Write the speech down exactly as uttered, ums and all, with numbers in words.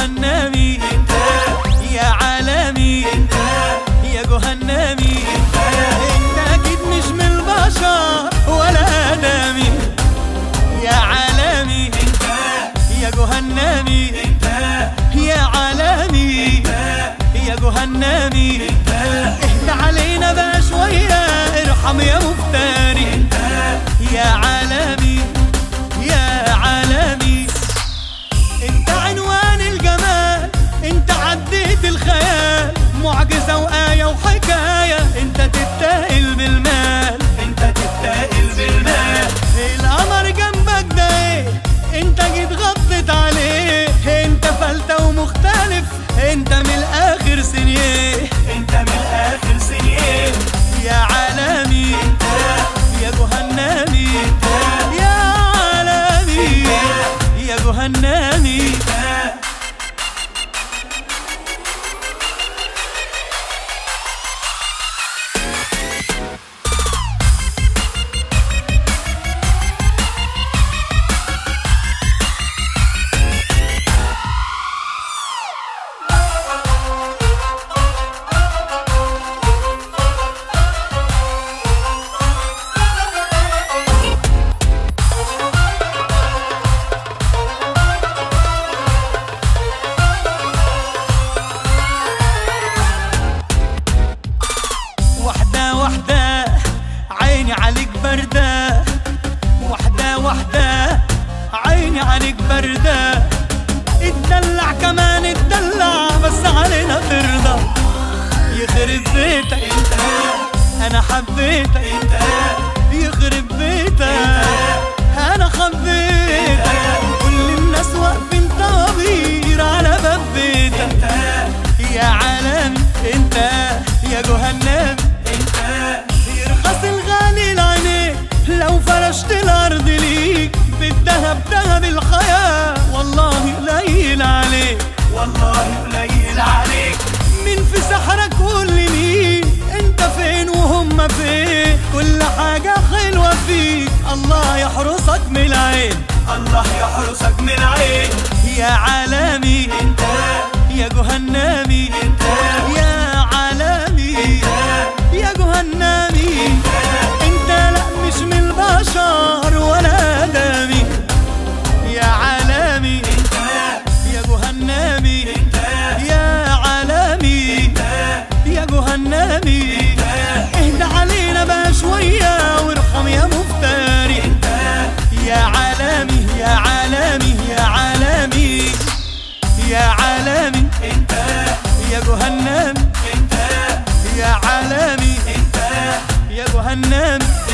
جهنمي انت، يا عالمي انت، يا جهنمي انت، انت اكيد مش من البشر ولا آدمي. يا عالمي انت، يا جهنمي انت، يا عالمي يا جهنمي انت، اهدى علينا بقى شوية، ارحم يا مفتري انت، يا عالمي يا عالمي. انت عنوان الجمال، انت عديت الخيال، معجزة وآية وحكاية، انت تتاهل بالمال، انت تتاهل بالمال. القمر جنبك ده ايه، انت جيت غطت عليه، انت فلتة ومختلف، انت من الاخر سنيه، انت من الاخر سنيه. يا عالمي انت، يا جهنمي انت، يا عالمي يا جهنمي انت. واحدة عيني عليك باردة، واحدة واحدة عيني عليك باردة، اتدلع كمان اتدلع بس علينا ترضى. يخرب بيتك انت، انا حبيتك انت، يخرب بيتك انا حبيتك، كل الناس واقفين طوابير على باب بيتك. يا عالمي انت، يا جهنمي يرخص الغالي لعينيك لو فرشت الارض ليك، بالذهب ذهب الحياة والله قليل عليك، والله قليل عليك. مين في سحرك قول لي مين، انت فين وهم فين، كل حاجة حلوة فيك الله يحرسك من العين، الله يحرسك من العين. يا عالمي انت، يا جهنمي انت، يا عالمي يا جهنمي انت، لا مش من البشر ولا آدمي. يا عالمي انت، يا جهنمي انت، يا عالمي يا جهنمي، اهدى علينا بقى شوية وارحم يا مفتري انت. يا عالمي يا عالمي يا عالمي يا عالمي انت، يا جهنمي انت، يا عالمي انت، يا جهنمي.